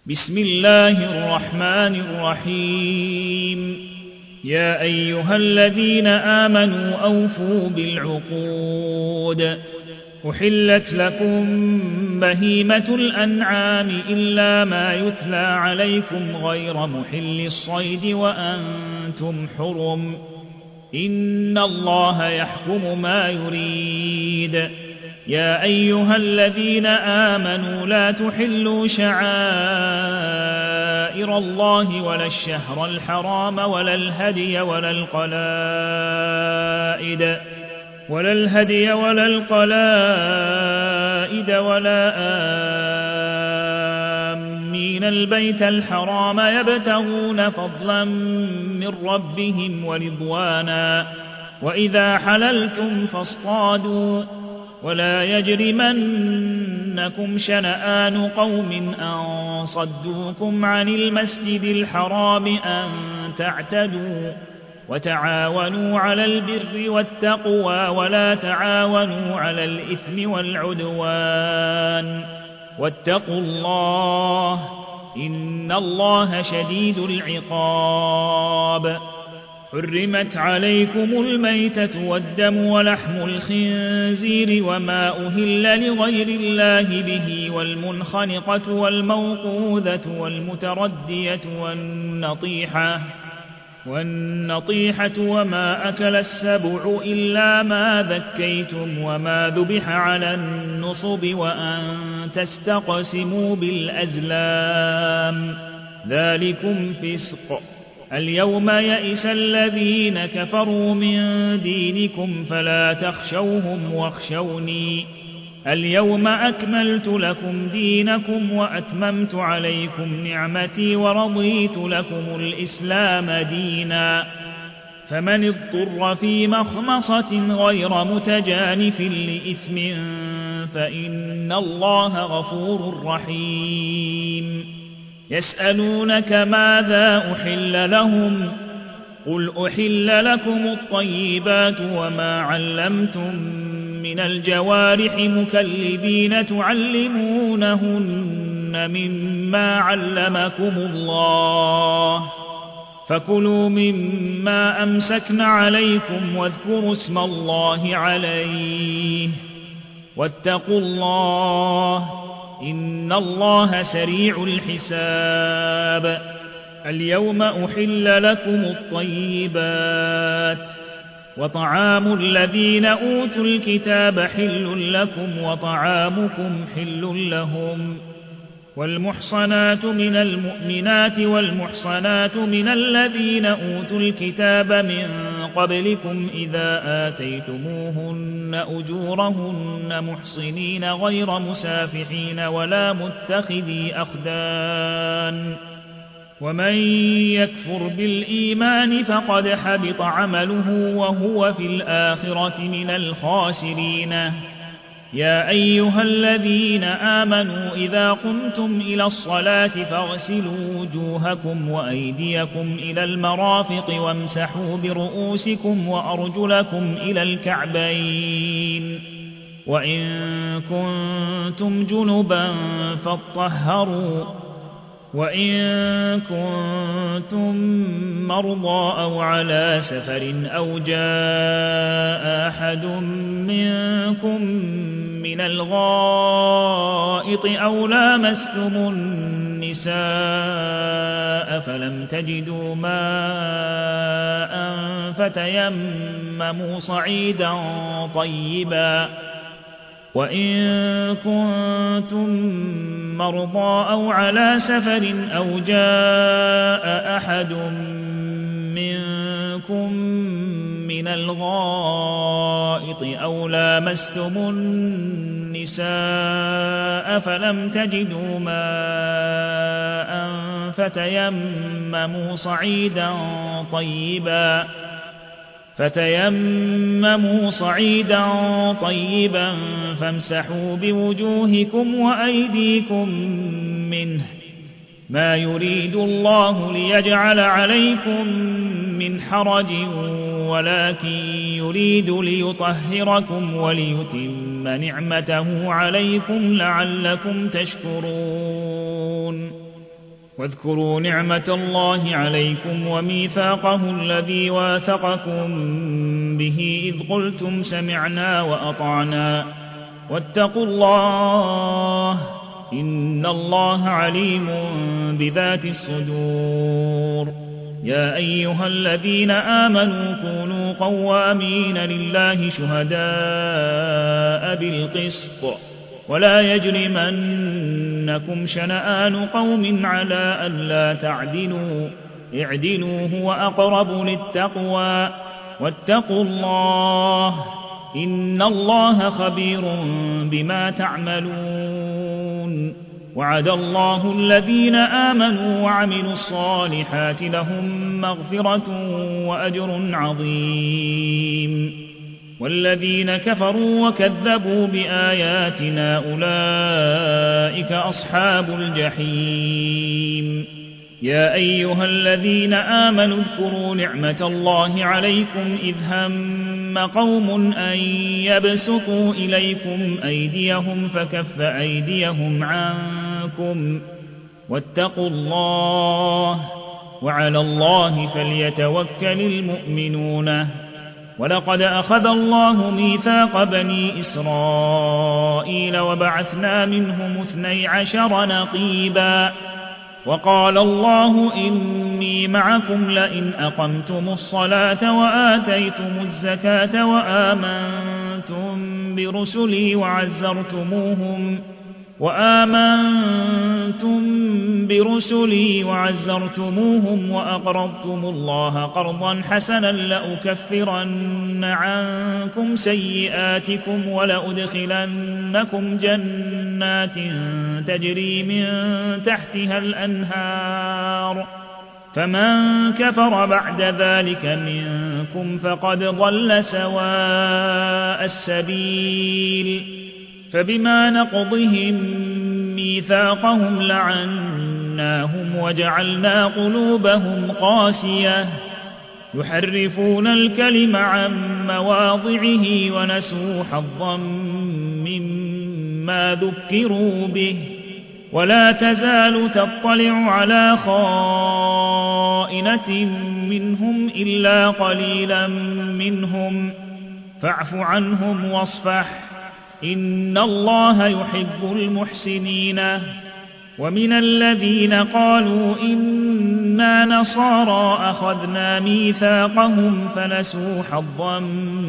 بسم الله الرحمن الرحيم يا أيها الذين آمنوا أوفوا بالعقود أحلت لكم بهيمة الأنعام إلا ما يتلى عليكم غير محل الصيد وأنتم حرم إن الله يحكم ما يريد يا أيها الذين آمنوا لا تحلوا شعائر الله ولا الشهر الحرام ولا الهدي ولا القلائد ولا آمين البيت الحرام يبتغون فضلا من ربهم ورضوانا وإذا حللتم فاصطادوا ولا يجرمنكم شنآن قوم أن صدوكم عن المسجد الحرام أن تعتدوا وتعاونوا على البر والتقوى ولا تعاونوا على الإثم والعدوان واتقوا الله إن الله شديد العقاب حرمت عليكم الميتة والدم ولحم الخنزير وما أهل لغير الله به والمنخنقة والموقوذة والمتردية والنطيحة وما أكل السبع إلا ما ذكيتم وما ذبح على النصب وأن تستقسموا بالأزلام ذلكم فسق اليوم يئس الذين كفروا من دينكم فلا تخشوهم واخشوني اليوم أكملت لكم دينكم وأتممت عليكم نعمتي ورضيت لكم الإسلام دينا فمن اضطر في مخمصة غير متجانف لإثم فإن الله غفور رحيم يسألونك ماذا أحل لهم قل أحل لكم الطيبات وما علمتم من الجوارح مكلبين تعلمونهن مما علمكم الله فكلوا مما أمسكن عليكم واذكروا اسم الله عليه واتقوا الله إن الله سريع الحساب اليوم أحل لكم الطيبات وطعام الذين أوتوا الكتاب حل لكم وطعامكم حل لهم والمحصنات من المؤمنات والمحصنات من الذين أوتوا الكتاب من قبلكم إذا آتيتموهن أجورهن محصنين غير مسافحين ولا متخذي أخدان ومن يكفر بالإيمان فقد حبط عمله وهو في الآخرة من الخاسرين يا أيها الذين آمنوا إذا قمتم إلى الصلاة فاغسلوا وجوهكم وأيديكم إلى المرافق وامسحوا برؤوسكم وأرجلكم إلى الكعبين وإن كنتم جنبا فاطهروا وإن كنتم مرضى أو على سفر أو جاء أحد منكم من الغائط أو لامستم النساء فلم تجدوا ماء فتيمموا صعيدا طيبا وإن كنتم مرضى أو على سفر أو جاء أحد منكم من الغائط أو لامستم النساء فلم تجدوا ماء فتيمموا صعيدا طيبا فامسحوا بوجوهكم وأيديكم منه ما يريد الله ليجعل عليكم من حرج ولكن يريد ليطهركم وليتم نعمته عليكم لعلكم تشكرون واذكروا نعمة الله عليكم وميثاقه الذي واثقكم به إذ قلتم سمعنا وأطعنا واتقوا الله إن الله عليم بذات الصدور. يا أيها الذين آمنوا كونوا قوامين لله شهداء بالقسط ولا يجرمنكم شنآن قوم على ألا تعدلوا اعدلوا هو أقرب للتقوى واتقوا الله إن الله خبير بما تعملون. وعد الله الذين آمنوا وعملوا الصالحات لهم مغفرة وأجر عظيم والذين كفروا وكذبوا بآياتنا أولئك أصحاب الجحيم. يا أيها الذين آمنوا اذكروا نعمة الله عليكم إذ هم قوم أن يبسطوا إليكم أيديهم فكف أيديهم عنكم واتقوا الله وعلى الله فليتوكل المؤمنون. ولقد أخذ الله ميثاق بني إسرائيل وبعثنا منهم 12 نقيبا وقال الله إني معكم لئن أقمتم الصلاة وآتيتم الزكاة وآمنتم برسلي وعزرتموهم وأقرضتم الله قرضا حسنا لأكفرن عنكم سيئاتكم ولأدخلنكم جنات تجري من تحتها الأنهار فمن كفر بعد ذلك منكم فقد ضل سواء السبيل. فبما نقضهم ميثاقهم لعناهم وجعلنا قلوبهم قاسية يحرفون الكلم عن مواضعه ونسوا حظا مما ذكروا به ولا تزال تطلع على خائنة منهم إلا قليلا منهم فاعف عنهم واصفح إن الله يحب المحسنين. ومن الذين قالوا إنا نصارى أخذنا ميثاقهم فنسوا حظا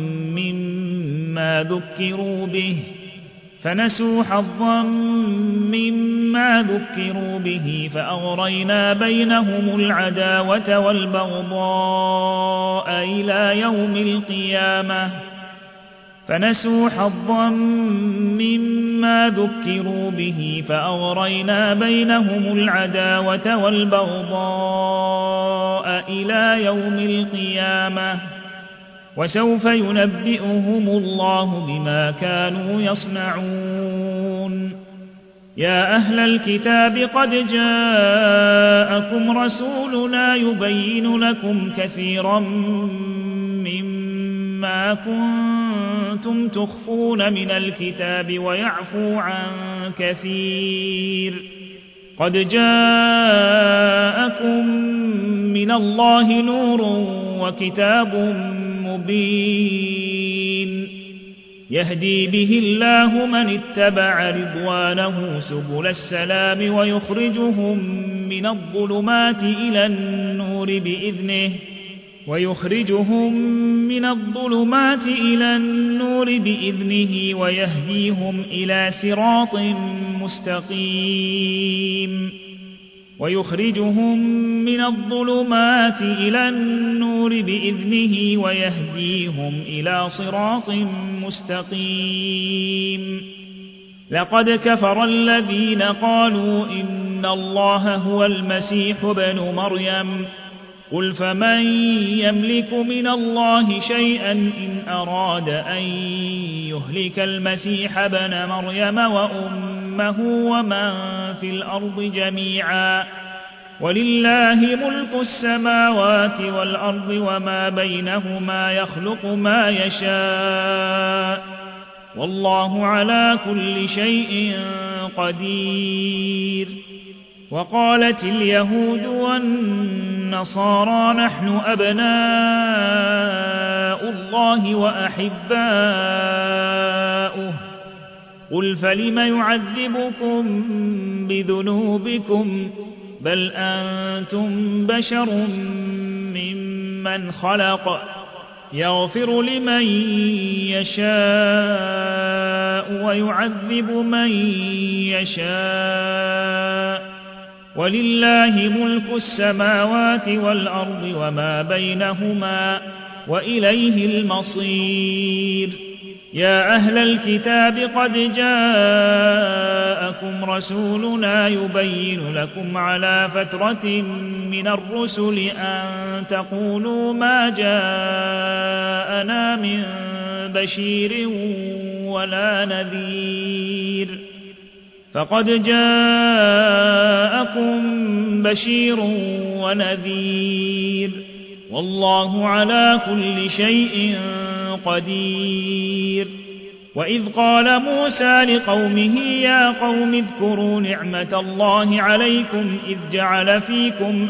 مما ذكروا به فأغرينا بينهم العداوة والبغضاء إلى يوم القيامة وسوف ينبئهم الله بما كانوا يصنعون. يا أهل الكتاب قد جاءكم رسولنا يبين لكم كثيرا مما كنتم تخفون من الكتاب ويعفو عن كثير. قد جاءكم من الله نور وكتاب مبين يهدي به الله من اتبع رضوانه سبل السلام ويخرجهم من الظلمات إلى النور بإذنه ويهديهم إلى صراط مستقيم. لقد كفر الذين قالوا إن الله هو المسيح ابن مريم قل فمن يملك من الله شيئا إن أراد أن يهلك المسيح ابن مريم وأمه ومن في الأرض جميعا ولله ملك السماوات والأرض وما بينهما يخلق ما يشاء والله على كل شيء قدير. وقالت اليهود والنصارى نحن أبناء الله وأحباؤه قل فلم يعذبكم بذنوبكم بل أنتم بشر ممن خلق يغفر لمن يشاء ويعذب من يشاء ولله ملك السماوات والأرض وما بينهما وإليه المصير يا أهل الكتاب قد جاءكم رسولنا يبين لكم على فترة من الرسل أن تقولوا ما جاءنا من بشير ولا نذير فقد جاءكم بشير ونذير والله على كل شيء قدير وإذ قال موسى لقومه يا قوم اذكروا نعمة الله عليكم إذ جعل فيكم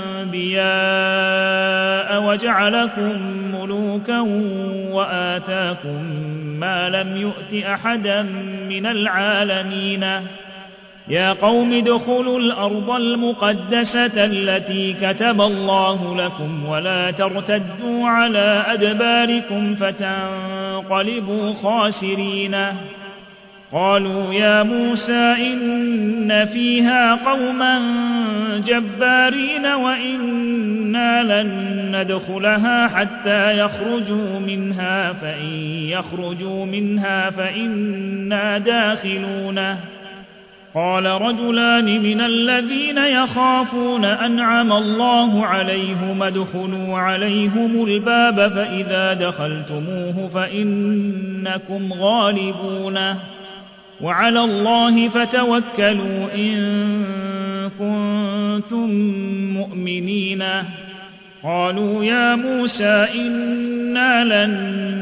أنبياء وجعلكم ملوكا وآتاكم ما لم يؤت أحدا من العالمين يا قوم ادخلوا الأرض المقدسة التي كتب الله لكم ولا ترتدوا على أدباركم فتنقلبوا خاسرين قالوا يا موسى إن فيها قوما جبارين وإنا لن ندخلها حتى يخرجوا منها فإن يخرجوا منها فإنا داخلون قال رجلان من الذين يخافون أنعم الله عليهم ادخلوا عليهم الباب فإذا دخلتموه فإنكم غالبون وعلى الله فتوكلوا إن كنتم مؤمنين قالوا يا موسى إنا لن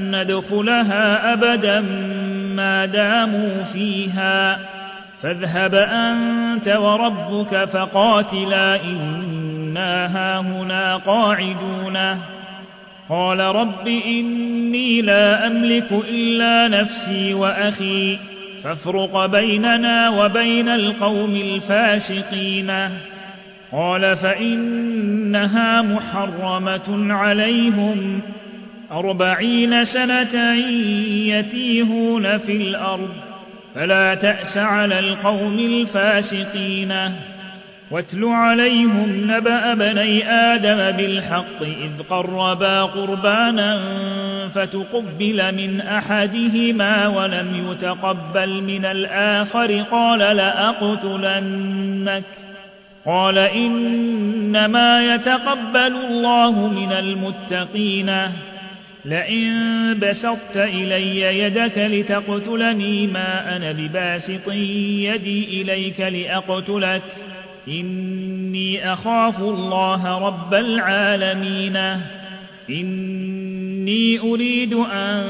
ندخلها أبدا ما داموا فيها فاذهب أنت وربك فقاتلا إنا هاهنا قاعدون قال رب إني لا أملك إلا نفسي وأخي فافرق بيننا وبين القوم الفاسقين قال فإنها محرمة عليهم 40 سنة يتيهون في الأرض فلا تأس على القوم الفاسقين واتل عليهم نبأ بني آدم بالحق إذ قربا قربانا فتقبل من أحدهما ولم يتقبل من الآخر قال لأقتلنك قال إنما يتقبل الله من المتقين لئن بسطت إلي يدك لتقتلني ما أنا بباسط يدي إليك لأقتلك إني أخاف الله رب العالمين إني أريد أن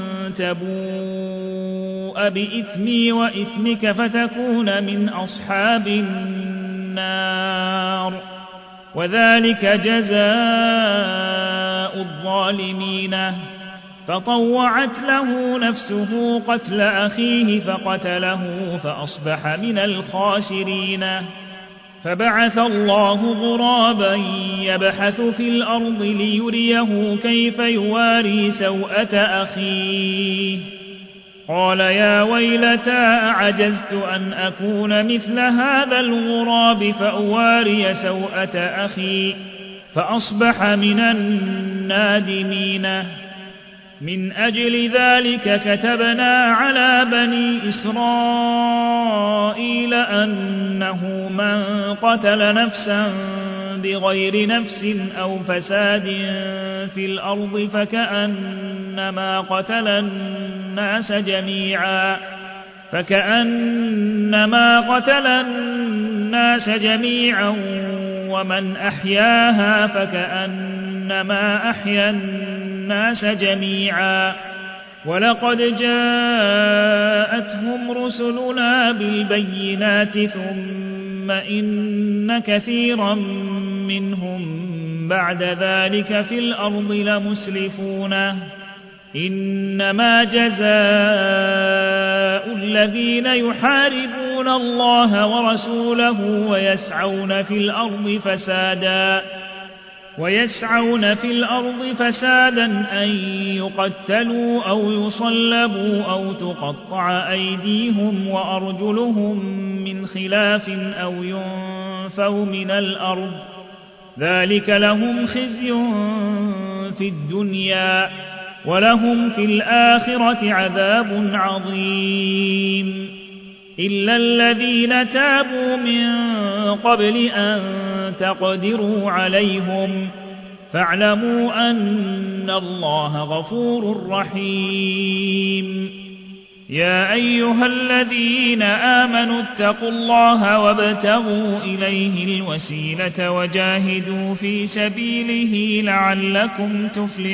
تبوء بإثمي وإثمك فتكون من أصحاب النار وذلك جزاء الظالمين فطوعت له نفسه قتل أخيه فقتله فأصبح من الخاسرين فبعث الله غرابا يبحث في الأرض ليريه كيف يواري سوءة أخيه قال يا ويلتى أعجزت أن أكون مثل هذا الغراب فأواري سوءة أخي فأصبح من النادمين من أجل ذلك كتبنا على بني إسرائيل أنه من قتل نفسا بغير نفس أو فساد في الأرض فكأنما قتل الناس جميعا ومن أحياها فكأنما أحيا الناس جميعا ولقد جاءتهم رسلنا بالبينات ثم ثم إن كثيرا منهم بعد ذلك في الأرض لمسرفون إنما جزاء الذين يحاربون الله ورسوله ويسعون في الأرض فسادا أن يقتلوا أو يصلبوا أو تقطع أيديهم وأرجلهم من خلاف أو ينفوا من الأرض ذلك لهم خزي في الدنيا ولهم في الآخرة عذاب عظيم إلا الذين تابوا من قبل أن تقدروا عليهم فاعلموا أن الله غفور رحيم يا أيها الذين آمنوا اتقوا الله وابتغوا إليه الوسيلة وجاهدوا في سبيله لعلكم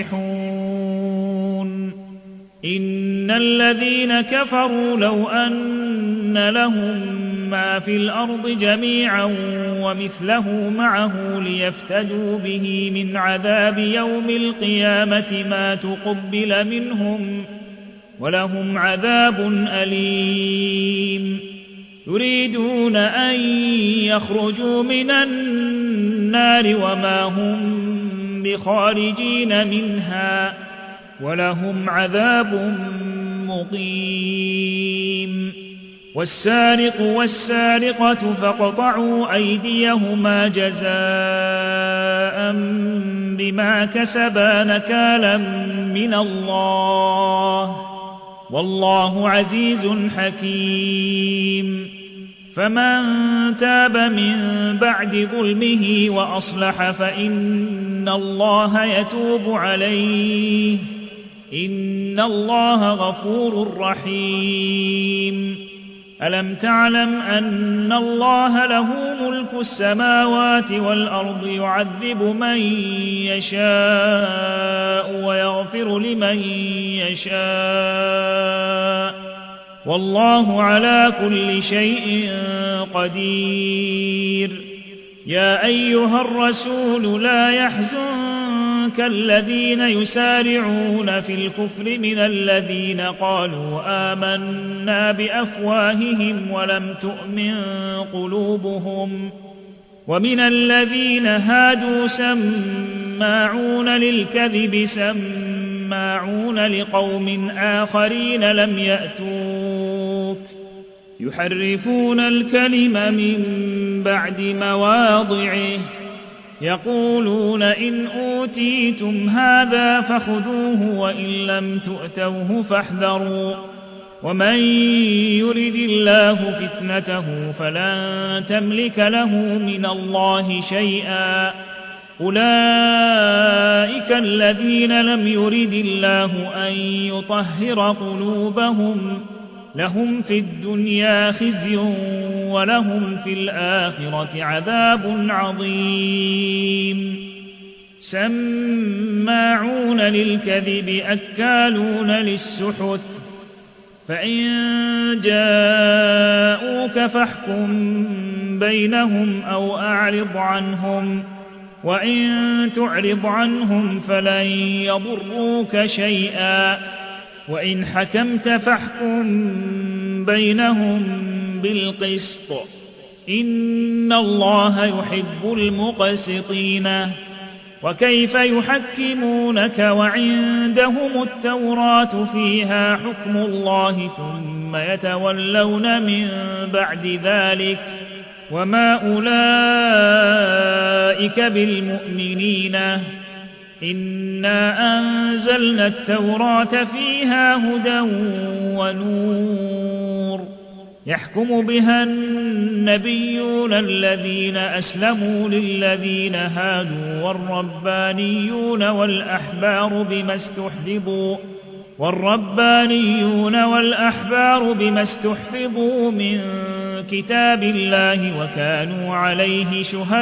تفلحون إن الذين كفروا لو أن لهم ما في الأرض جميعا ومثله معه ليفتدوا به من عذاب يوم القيامة ما تقبل منهم ولهم عذاب أليم يريدون أن يخرجوا من النار وما هم بخارجين منها ولهم عذاب مقيم والسارق والسارقة فاقطعوا أيديهما جزاء بما كسبا نكالا من الله والله عزيز حكيم فمن تاب من بعد ظلمه وأصلح فإن الله يتوب عليه إن الله غفور رحيم ألم تعلم أن الله له ملك السماوات والأرض يعذب من يشاء ويغفر لمن يشاء والله على كل شيء قدير يا أيها الرسول لا يحزنك الذين يسارعون في الكفر من الذين قالوا آمنا بأفواههم ولم تؤمن قلوبهم ومن الذين هادوا سماعون للكذب سماعون لقوم آخرين لم يأتوك يحرفون الكلم من بعد مواضعه يقولون إن أوتيتم هذا فخذوه وإن لم تؤتوه فاحذروا ومن يرد الله فتنته فلن تملك له من الله شيئا أولئك الذين لم يرد الله أن يطهر قلوبهم لهم في الدنيا خزي ولهم في الآخرة عذاب عظيم سماعون للكذب أكالون للسحت فإن جاءوك فاحكم بينهم أو أعرض عنهم وإن تعرض عنهم فلن يضروك شيئا وإن حكمت فاحكم بينهم بالقسط إن الله يحب المقسطين وكيف يحكمونك وعندهم التوراة فيها حكم الله ثم يتولون من بعد ذلك وما أولئك بالمؤمنين إنا أنزلنا التوراة فيها هدى ونور يحكم بها النبيون الذين أسلموا للذين هادوا والربانيون والأحبار بما استحفظوا من كتاب الله وكانوا عليه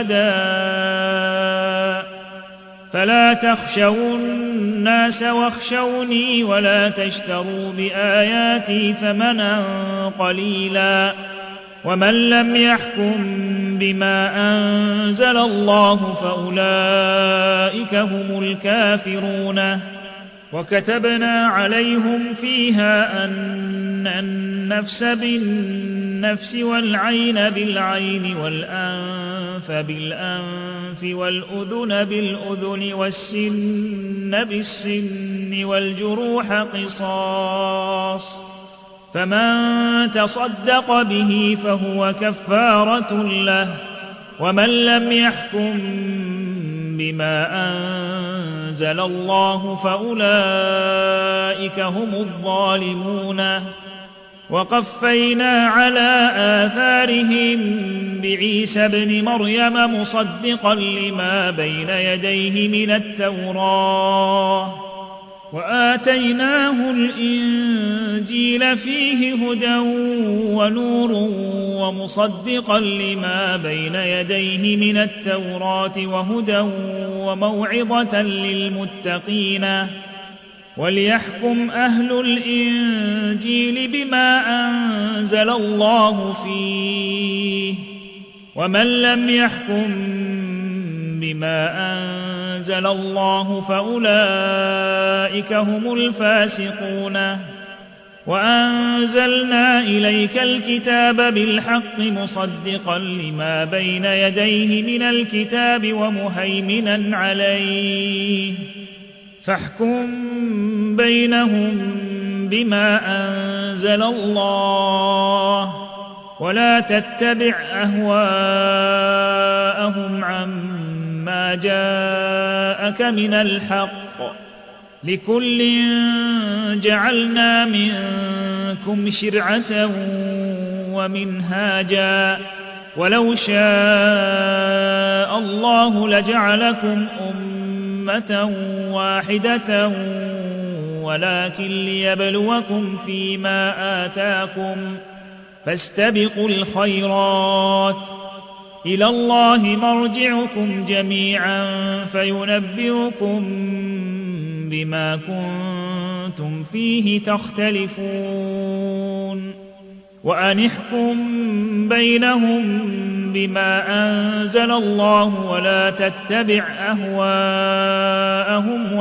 شهداء فلا تخشوا الناس واخشوني ولا تشتروا بآياتي ثمنا قليلا ومن لم يحكم بما أنزل الله فأولئك هم الكافرون. وكتبنا عليهم فيها أن النفس بالنفس والعين بالعين والأنف بالأنف والأذن بالأذن والسن بالسن والجروح قصاص، فمن تصدق به فهو كفارة له، ومن لم يحكم بما أنزل الله فأولئك هم الظالمون. وقفينا على آثارهم بعيسى ابن مريم مصدقا لما بين يديه من التوراة، وآتيناه الإنجيل فيه هدى ونور ومصدقا لما بين يديه من التوراة وهدى وموعظة للمتقين. وليحكم أهل الإنجيل بما أنزل الله فيه، ومن لم يحكم بما أنزل الله فأولئك هم الفاسقون. وأنزلنا إليك الكتاب بالحق مصدقا لما بين يديه من الكتاب ومهيمنا عليه، فاحكم بينهم بما أنزل الله، ولا تتبع أهواءهم عما جاءك من الحق، لكل جعلنا منكم شرعة ومنهاجا، ولو شاء الله لجعلكم أمة واحدة ولكن ليبلوكم فيما آتاكم، فاستبقوا الخيرات، إلى الله مرجعكم جميعا فينبئكم بما كنتم فيه تختلفون. وأن احكم بينهم بما أنزل الله ولا تتبع أهواءهم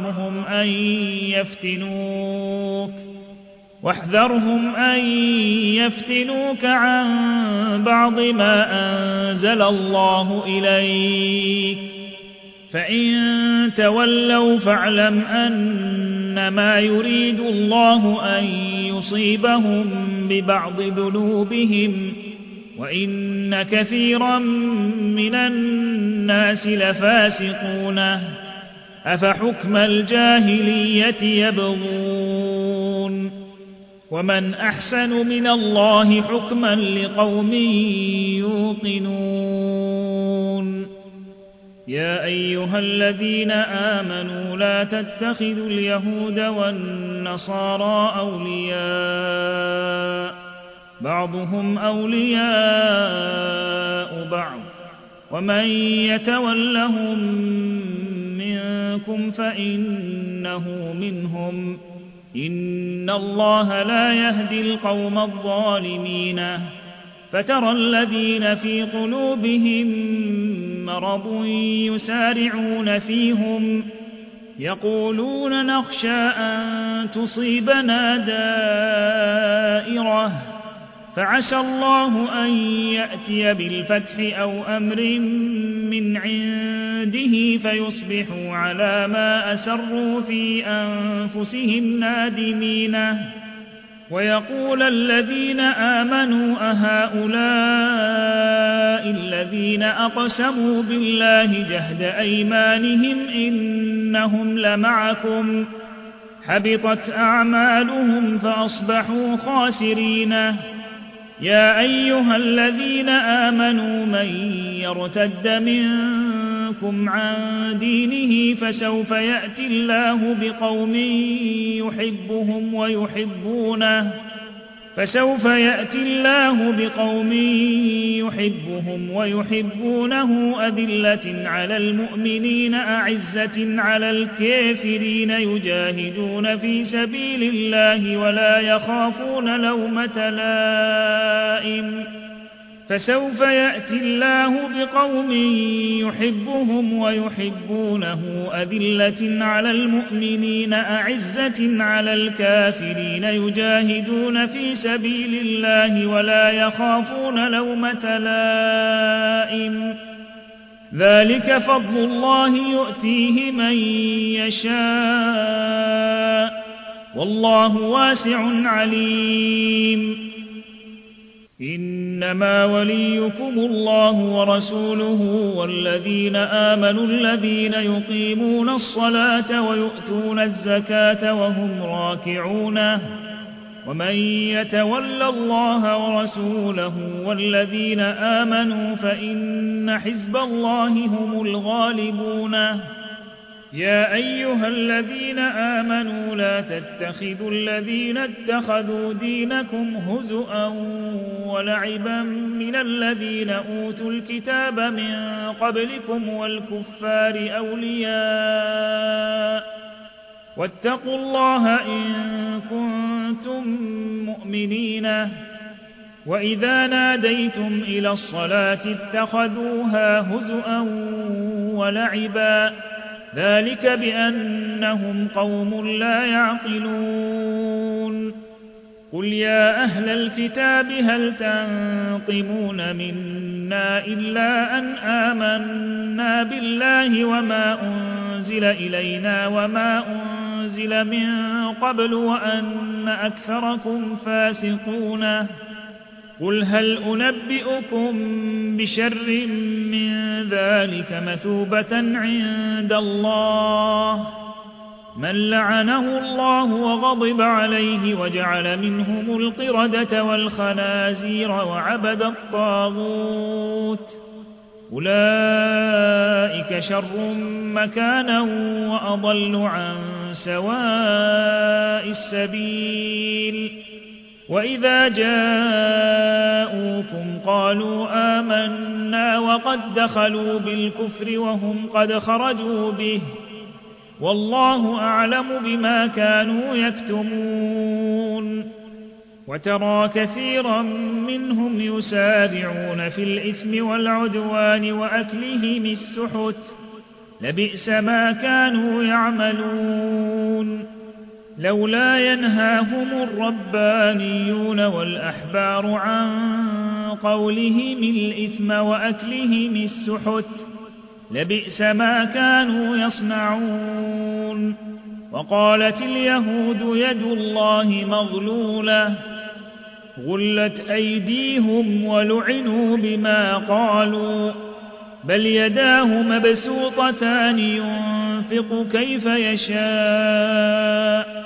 واحذرهم أن يفتنوك عن بعض ما أنزل الله إليك، فإن تولوا فاعلم أنما يريد الله أن يصيبهم ببعض ذنوبهم، وإن كثيرا من الناس لفاسقون. أفحكم الجاهلية يبغون، ومن أحسن من الله حكما لقوم يوقنون. يا أيها الذين آمنوا لا تتخذوا اليهود والنصارى أولياء، بعضهم أولياء بعض، ومن يتولهم منكم فإنه منهم، إن الله لا يهدي القوم الظالمين. فترى الذين في قلوبهم مرض يسارعون فيهم يقولون نخشى أن تصيبنا دائرة، فعسى الله أن يأتي بالفتح أو أمر من عنده فيصبحوا على ما أسروا في أنفسهم نادمين. ويقول الذين آمنوا أهؤلاء الذين أقسموا بالله جهد أيمانهم إنهم لمعكم، حبطت أعمالهم فأصبحوا خاسرين. يا أيها الذين آمنوا من يرتد منكم عن دينه فسوف يأتي الله بقوم يحبهم ويحبونه أذلة على المؤمنين أعزة على الكافرين يجاهدون في سبيل الله ولا يخافون لومة لائم، فسوف يأتي الله بقوم يحبهم ويحبونه أذلة على المؤمنين أعزة على الكافرين يجاهدون في سبيل الله ولا يخافون لومة لائم ذلك فضل الله يؤتيه من يشاء والله واسع عليم إنما وليكم الله ورسوله والذين آمنوا الذين يقيمون الصلاة ويؤتون الزكاة وهم راكعون ومن يتول الله ورسوله والذين آمنوا فإن حزب الله هم الغالبون يا أيها الذين آمنوا لا تتخذوا الذين اتخذوا دينكم هزؤا ولعبا من الذين أوتوا الكتاب من قبلكم والكفار أولياء واتقوا الله إن كنتم مؤمنين وإذا ناديتم إلى الصلاة اتخذوها هزؤا ولعبا ذلك بأنهم قوم لا يعقلون قل يا أهل الكتاب هل تنقمون منا إلا أن آمنا بالله وما أنزل إلينا وما أنزل من قبل وأن أكثركم فاسقون قل هل أنبئكم بشر من ذلك مثوبة عند الله من لعنه الله وغضب عليه وجعل منهم القردة والخنازير وعبد الطاغوت أولئك شر مكانا وأضل عن سواء السبيل وإذا جاءوكم قالوا آمنا وقد دخلوا بالكفر وهم قد خرجوا به والله أعلم بما كانوا يكتمون وترى كثيرا منهم يسارعون في الإثم والعدوان وأكلهم السحت لبئس ما كانوا يعملون لولا ينهاهم الربانيون والأحبار عن قولهم الإثم وأكلهم السحت لبئس ما كانوا يصنعون وقالت اليهود يد الله مغلولة غلت أيديهم ولعنوا بما قالوا بل يداه مبسوطتان ينفق كيف يشاء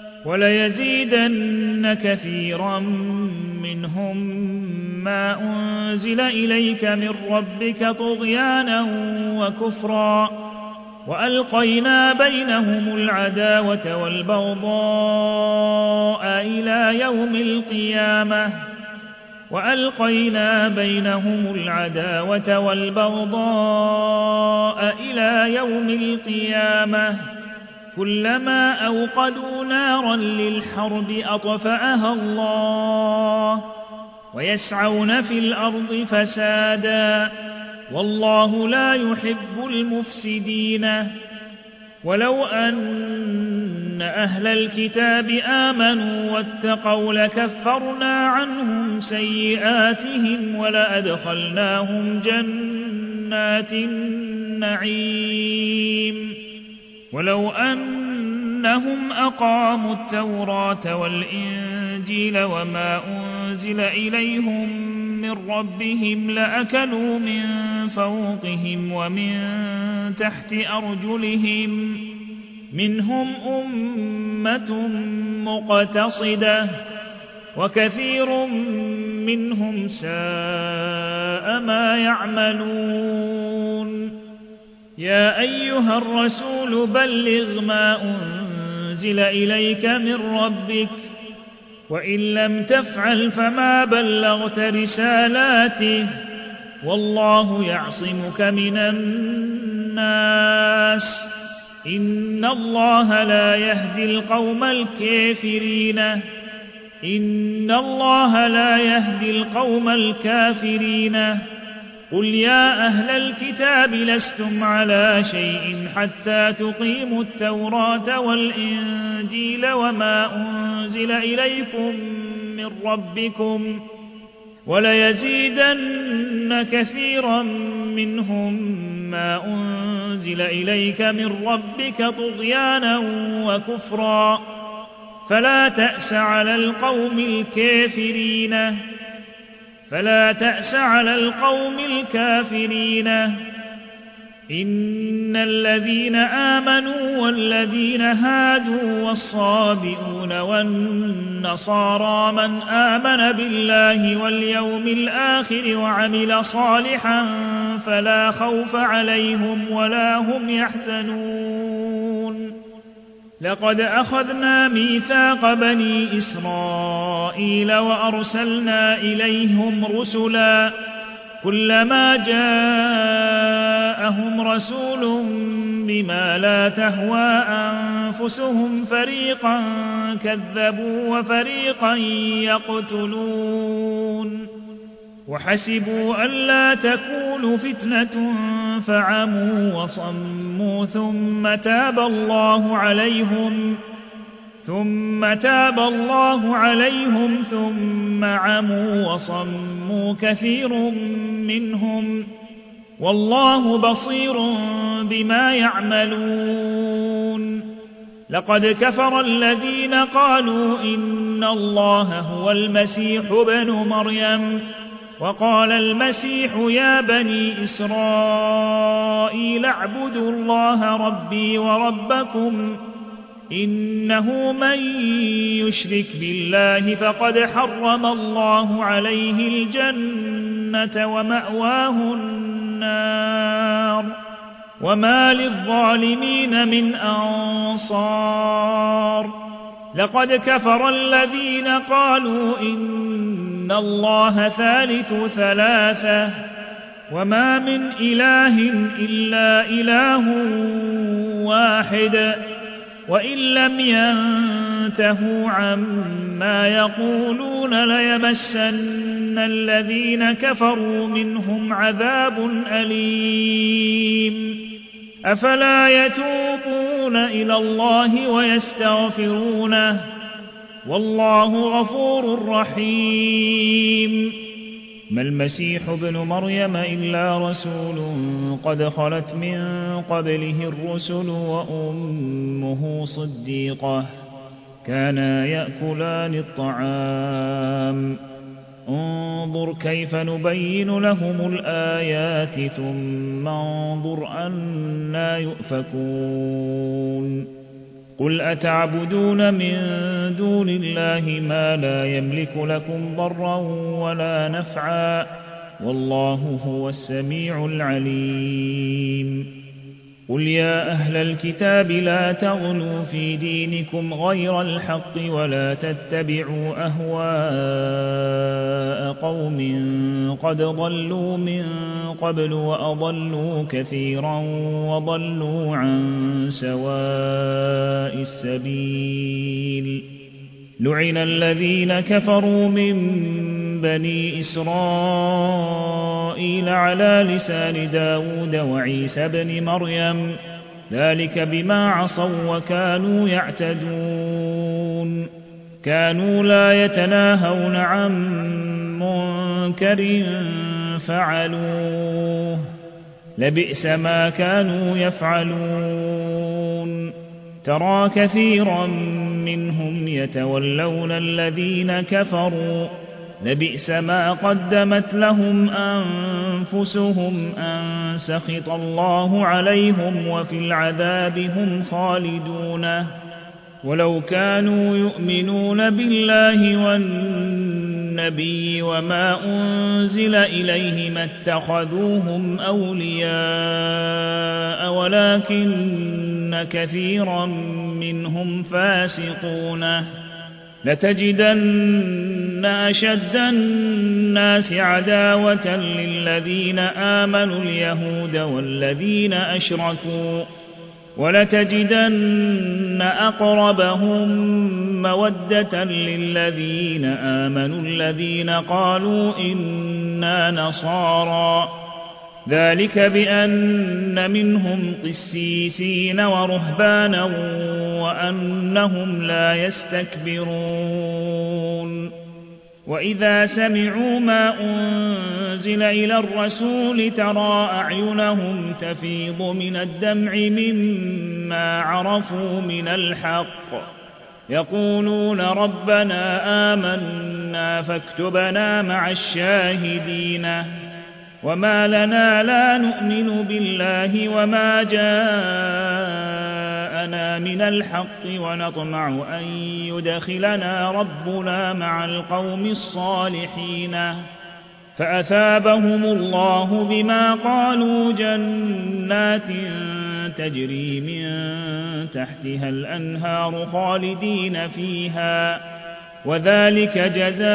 وليزيدن كثيرا منهم ما أنزل إليك من ربك طغيانا وكفرا وألقينا بينهم العداوة والبغضاء إلى يوم القيامة وألقينا بينهم العداوة والبغضاء إلى يوم القيامة كلما أوقدوا نارا للحرب أطفأها الله ويسعون في الأرض فسادا والله لا يحب المفسدين ولو أن أهل الكتاب آمنوا واتقوا لكفرنا عنهم سيئاتهم ولأدخلناهم جنات النعيم ولو أنهم أقاموا التوراة والإنجيل وما أنزل إليهم من ربهم لأكلوا من فوقهم ومن تحت أرجلهم منهم أمة مقتصدة وكثير منهم ساء ما يعملون يا أيها الرسول بلغ ما أنزل إليك من ربك وإن لم تفعل فما بلغت رسالاته والله يعصمك من الناس إن الله لا يهدي القوم الكافرين إن الله لا يهدي القوم الكافرين قل يا أهل الكتاب لستم على شيء حتى تقيموا التوراة والإنجيل وما أنزل إليكم من ربكم وليزيدن كثيرا منهم ما أنزل إليك من ربك طغيانا وكفرا فلا تأس على القوم الكافرين إن الذين آمنوا والذين هادوا والصابئون والنصارى من آمن بالله واليوم الآخر وعمل صالحا فلا خوف عليهم ولا هم يحزنون لقد أخذنا ميثاق بني إسرائيل وأرسلنا إليهم رسلا كلما جاءهم رسول بما لا تهوى أنفسهم فريقا كذبوا وفريقا يقتلون وحسبوا ألا تكون فتنة فعموا وصموا ثم تاب الله عليهم ثم عموا وصموا كثير منهم والله بصير بما يعملون لقد كفر الذين قالوا إن الله هو المسيح ابن مريم وقال المسيح يا بني إسرائيل اعبدوا الله ربي وربكم إنه من يشرك بالله فقد حرم الله عليه الجنة ومأواه النار وما للظالمين من أنصار لقد كفر الذين قالوا إن الله ثالث ثلاثة وما من إله إلا إله واحد وإن لم ينتهوا عما يقولون ليمسن الذين كفروا منهم عذاب أليم أفلا يتوبون إلى الله ويستغفرونه والله غفور رحيم ما المسيح ابن مريم إلا رسول قد خلت من قبله الرسل وأمه صديقة كانا يأكلان الطعام انظر كيف نبين لهم الآيات ثم انظر أنى يؤفكون قل أتعبدون من دون الله ما لا يملك لكم ضرا ولا نفعا والله هو السميع العليم قل يا أهل الكتاب لا تغلوا في دينكم غير الحق ولا تتبعوا أهواء قوم قد ضلوا من قبل وأضلوا كثيرا وضلوا عن سواء السبيل لعن الذين كفروا من بني إسرائيل على لسان داود وعيسى بن مريم ذلك بما عصوا وكانوا يعتدون كانوا لا يتناهون عن منكر فعلوه لبئس ما كانوا يفعلون ترى كثيرا منهم يتولون الذين كفروا لبئس ما قدمت لهم أنفسهم أن سخط الله عليهم وفي العذاب هم خالدون ولو كانوا يؤمنون بالله والنبي وما أنزل إليه ما اتخذوهم أولياء ولكن كثيرا منهم فاسقون لتجدن أشد الناس عداوة للذين آمنوا اليهود والذين أشركوا ولتجدن أقربهم مودة للذين آمنوا الذين قالوا إنا نصارى ذلك بأن منهم قسيسين ورهبانا وأنهم لا يستكبرون وإذا سمعوا ما أنزل إلى الرسول ترى أعينهم تفيض من الدمع مما عرفوا من الحق يقولون ربنا آمنا فاكتبنا مع الشاهدين وما لنا لا نؤمن بالله وما جاءنا من الحق ونطمع أن يدخلنا ربنا مع القوم الصالحين فأثابهم الله بما قالوا جنات تجري من تحتها الأنهار خالدين فيها وذلك جزاء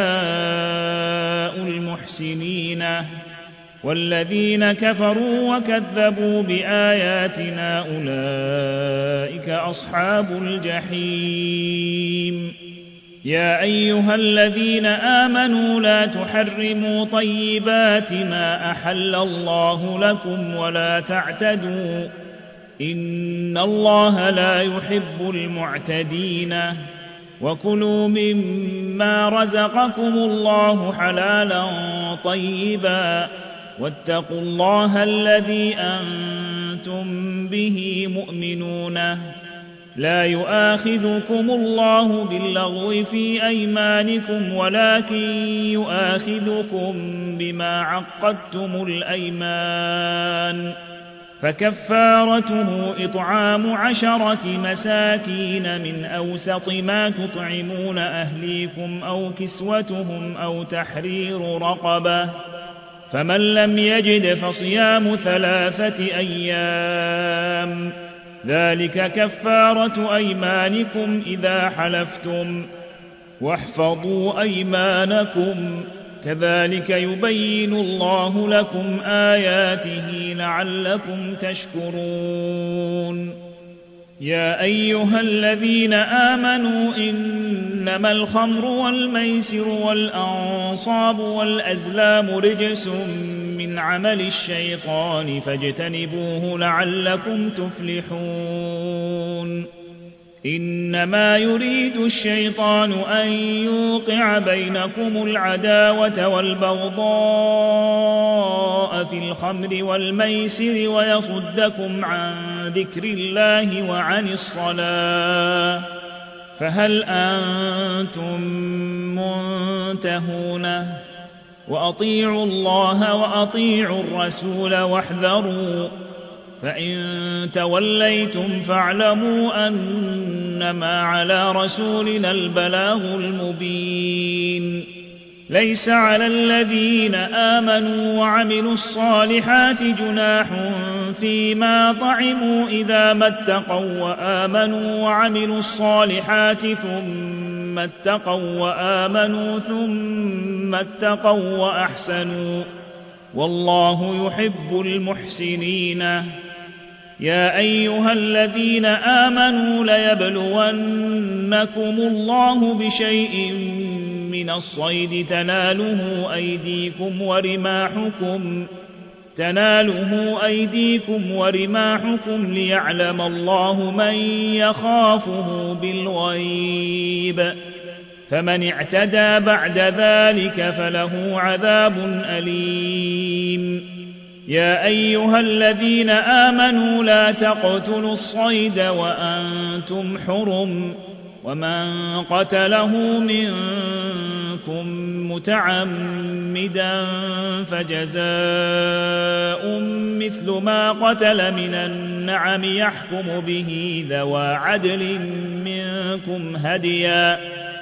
المحسنين والذين كفروا وكذبوا بآياتنا أولئك أصحاب الجحيم يا أيها الذين آمنوا لا تحرموا طيبات ما أحل الله لكم ولا تعتدوا إن الله لا يحب المعتدين وكلوا مما رزقكم الله حلالا طيبا واتقوا الله الذي أنتم به مؤمنون لا يؤاخذكم الله باللغو في أيمانكم ولكن يؤاخذكم بما عقدتم الأيمان فكفارته إطعام 10 مساكين من أوسط ما تطعمون أهليكم أو كسوتهم أو تحرير رقبة فمن لم يجد فصيام 3 أيام ذلك كفارة أيمانكم إذا حلفتم واحفظوا أيمانكم كذلك يبين الله لكم آياته لعلكم تشكرون يا أيها الذين آمنوا إنما الخمر والميسر والأنصاب والأزلام رجس من عمل الشيطان فاجتنبوه لعلكم تفلحون إنما يريد الشيطان أن يوقع بينكم العداوة والبغضاء في الخمر والميسر ويصدكم عن ذكر الله وعن الصلاة فهل أنتم منتهون وأطيعوا الله وأطيعوا الرسول واحذروا فإن توليتم فاعلموا أنما على رسولنا البلاغ المبين ليس على الذين آمنوا وعملوا الصالحات جناح فيما طعموا إذا ما اتقوا وآمنوا وعملوا الصالحات ثم اتقوا وآمنوا ثم اتقوا وأحسنوا والله يحب المحسنين يا أيها الذين آمنوا ليبلونكم الله بشيء من الصيد تناله أيديكم ورماحكم ليعلم الله من يخافه بالغيب فمن اعتدى بعد ذلك فله عذاب أليم يا أيها الذين آمنوا لا تقتلوا الصيد وأنتم حرم ومن قتله منكم متعمدا فجزاء مثل ما قتل من النعم يحكم به ذوى عدل منكم هديا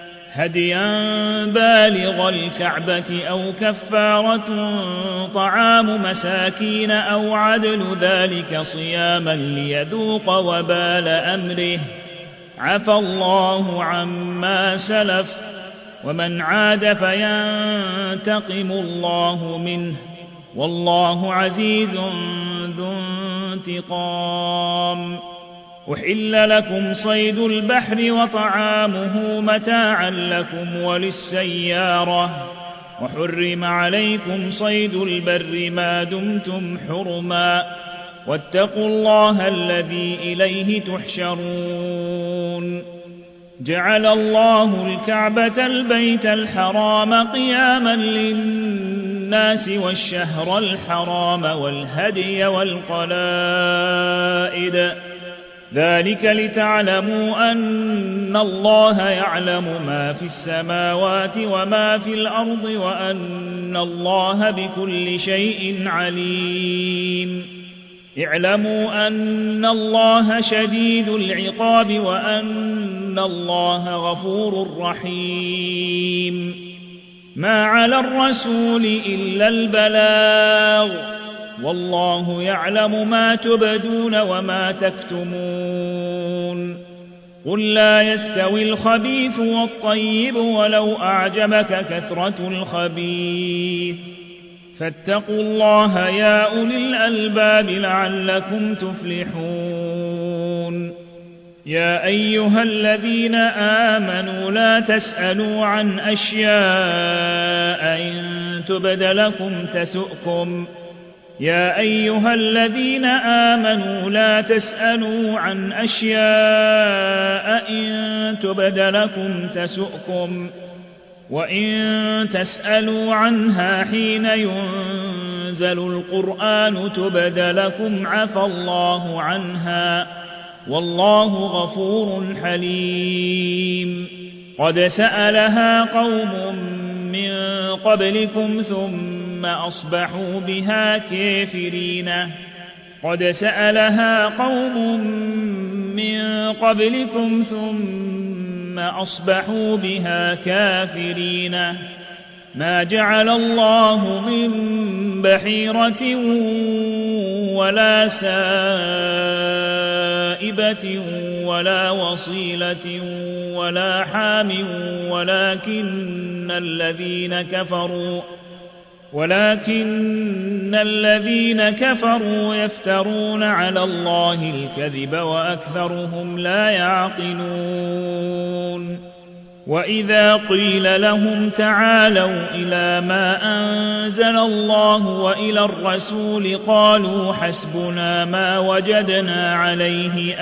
بالغ الكعبة أو كفارة طعام مساكين أو عدل ذلك صياما ليذوق وبال أمره عفى الله عما سلف ومن عاد فينتقم الله منه والله عزيز ذو انتقام أحل لكم صيد البحر وطعامه متاعا لكم وللسيارة وحرم عليكم صيد البر ما دمتم حرما واتقوا الله الذي إليه تحشرون جعل الله الكعبة البيت الحرام قياما للناس والشهر الحرام والهدي والقلائد ذلك لتعلموا أن الله يعلم ما في السماوات وما في الأرض وأن الله بكل شيء عليم اعلموا أن الله شديد العقاب وأن الله غفور رحيم ما على الرسول إلا البلاغ والله يعلم ما تبدون وما تكتمون قل لا يستوي الخبيث والطيب ولو أعجبك كثرة الخبيث فاتقوا الله يا أولي الألباب لعلكم تفلحون يا أيها الذين آمنوا لا تسألوا عن أشياء إن تبد لكم تسؤكم يا أيها الذين آمنوا لا تسألوا عن أشياء إن تبد لكم تسؤكم وإن تسألوا عنها حين ينزل القرآن تبد لكم عفى الله عنها والله غفور حليم قد سألها قوم من قبلكم ثم أصبحوا بها كافرين قد سألها قوم من قبلكم ثم أصبحوا بها كافرين ما جعل الله من بحيرة ولا سائبة ولا وصيلة ولا حام ولكن الذين كفروا يفترون على الله الكذب وأكثرهم لا يعقلون وإذا قيل لهم تعالوا إلى ما أنزل الله وإلى الرسول قالوا حسبنا ما وجدنا عليه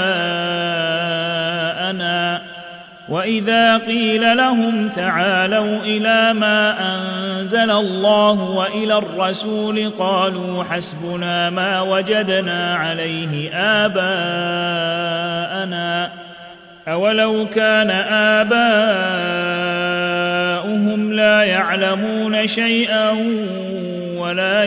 آباءنا وإذا قيل لهم تعالوا إلى ما أنزل الله وإلى الرسول قالوا حسبنا ما وجدنا عليه آباءنا أولو كان آباؤهم لا يعلمون شيئا ولا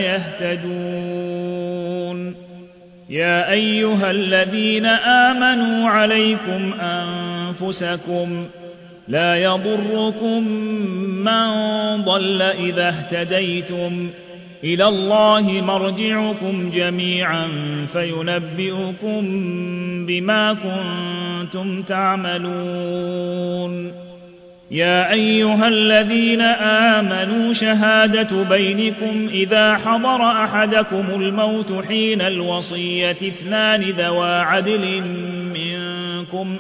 يهتدون يا أيها الذين آمنوا عليكم أنفسكم لا يضركم من ضل إذا اهتديتم إلى الله مرجعكم جميعا فينبئكم بما كنتم تعملون يا أيها الذين آمنوا شهادة بينكم إذا حضر أحدكم الموت حين الوصية اثنان ذوى عدل منكم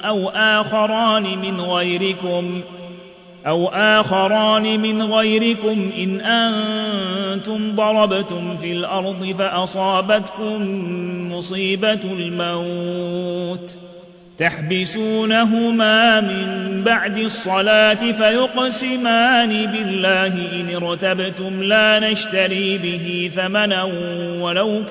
أو آخران من غيركم إن أنتم ضربتم في الأرض فأصابتكم مصيبة الموت تحبسونهما من بعد الصلاة فيقسمان بالله إن ارتبتم لا نشتري به ثمنا ولو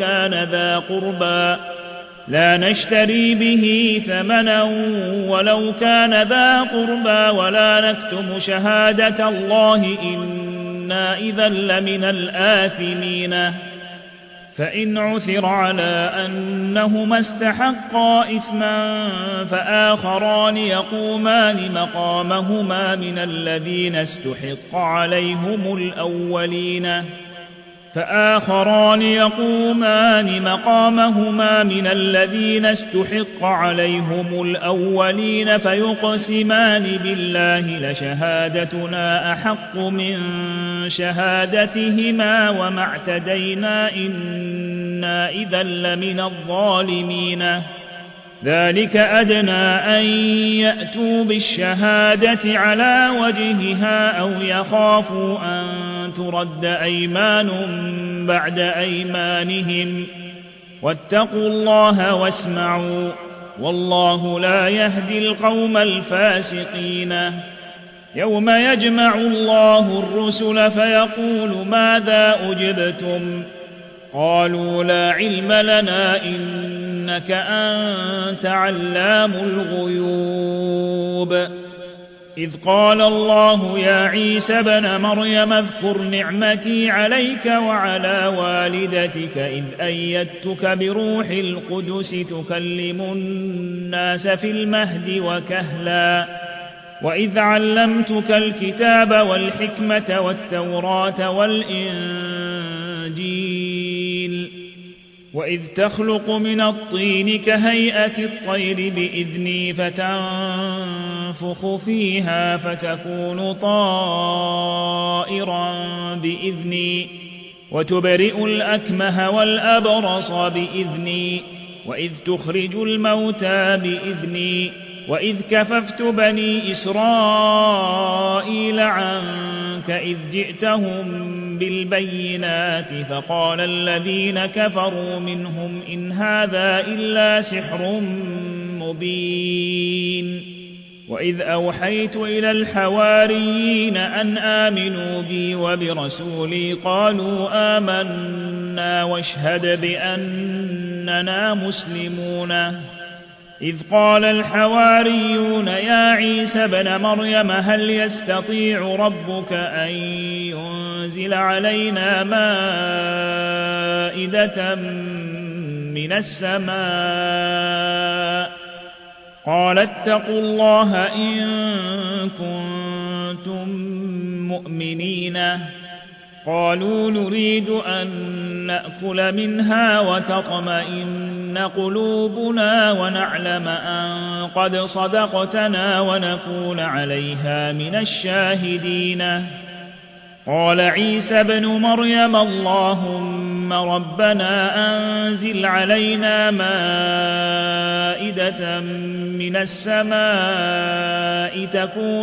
كان ذا قربى ولا نكتم شهادة الله إنا إذا لمن الآثمين فإن عثر على أنهما استحقا إثما فآخران يقومان مقامهما من الذين استحق عليهم الأولين فيقسمان بالله لشهادتنا أحق من شهادتهما وما اعتدينا إنا إذا لمن الظالمين ذلك أدنى أن يأتوا بالشهادة على وجهها أو يخافوا أن ترد أيمان بعد أيمانهم واتقوا الله واسمعوا والله لا يهدي القوم الفاسقين يوم يجمع الله الرسل فيقول ماذا أجبتم قالوا لا علم لنا إنك أنت علام الغيوب إذ قال الله يا عيسى ابن مريم اذكر نعمتي عليك وعلى والدتك إذ أيدتك بروح القدس تكلم الناس في المهد وكهلا وإذ علمتك الكتاب والحكمة والتوراة والإنجيل وإذ تخلق من الطين كهيئة الطير بإذني فتنفخ فيها فتكون طائرا بإذني وتبرئ الأكمه والأبرص بإذني وإذ تخرج الموتى بإذني وإذ كففت بني إسرائيل عنك إذ جئتهم بالبينات فقال الذين كفروا منهم إن هذا إلا سحر مبين وإذ أوحيت إلى الحواريين أن آمنوا بي وبرسولي قالوا آمنا واشهد بأننا مسلمون إذ قال الحواريون يا عيسى ابن مريم هل يستطيع ربك أن ينزل علينا مائدة من السماء قال اتقوا الله إن كنتم مؤمنين قالوا نريد أن نأكل منها وتطمئن قلوبنا ونعلم أن قد صدقتنا ونكون عليها من الشاهدين قال عيسى ابن مريم اللهم ربنا أنزل علينا مائدة من السماء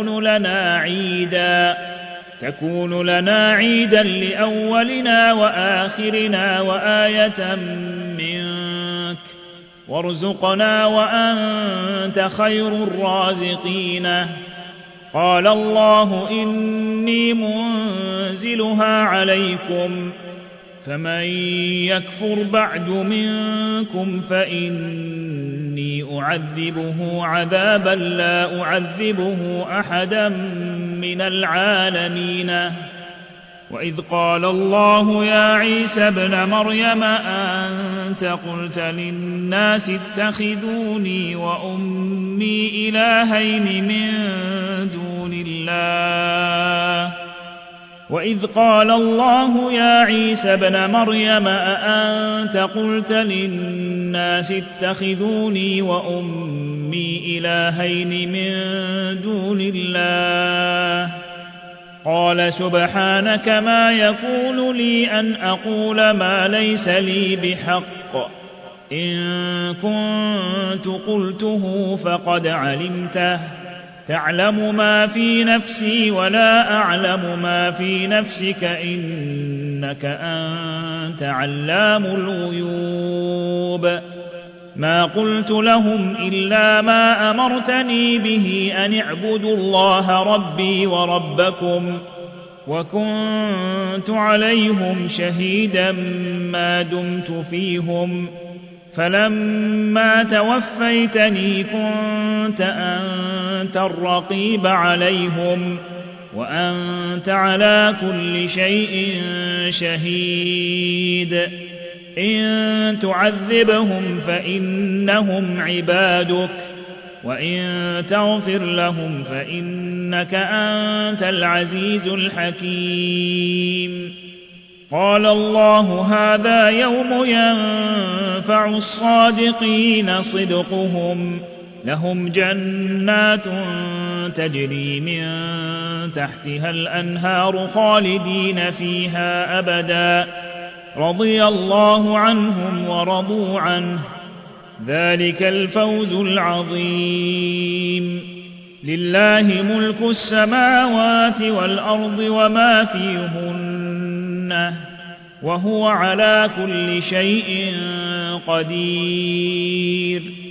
تكون لنا عيدا لأولنا وآخرنا وآية منك وارزقنا وأنت خير الرازقين قال الله إني منزلها عليكم فمن يكفر بعد منكم فإني أعذبه عذابا لا أعذبه أحدا من العالمين وإذ قال الله يا عيسى ابن مريم أنت قلت للناس اتخذوني وأمي إلهين من دون الله وإذ قال الله يا عيسى ابن مريم أأنت قلت للناس اتخذوني وأمي إلهين من دون الله قال سبحانك ما يكون لي أن أقول ما ليس لي بحق إن كنت قلته فقد علمته تعلم ما في نفسي ولا أعلم ما في نفسك إنك أنت علام الغيوب ما قلت لهم إلا ما أمرتني به أن اعبدوا الله ربي وربكم وكنت عليهم شهيدا ما دمت فيهم فلما توفيتني كنت أنت الرقيب عليهم وأنت على كل شيء شهيد إن تعذبهم فإنهم عبادك وإن تغفر لهم فإنك أنت العزيز الحكيم قال الله هذا يوم ينفع الصادقين صدقهم لهم جنات تجري من تحتها الأنهار خالدين فيها أبدا رضي الله عنهم ورضوا عنه ذلك الفوز العظيم. لله ملك السماوات والأرض وما فيهن وهو على كل شيء قدير.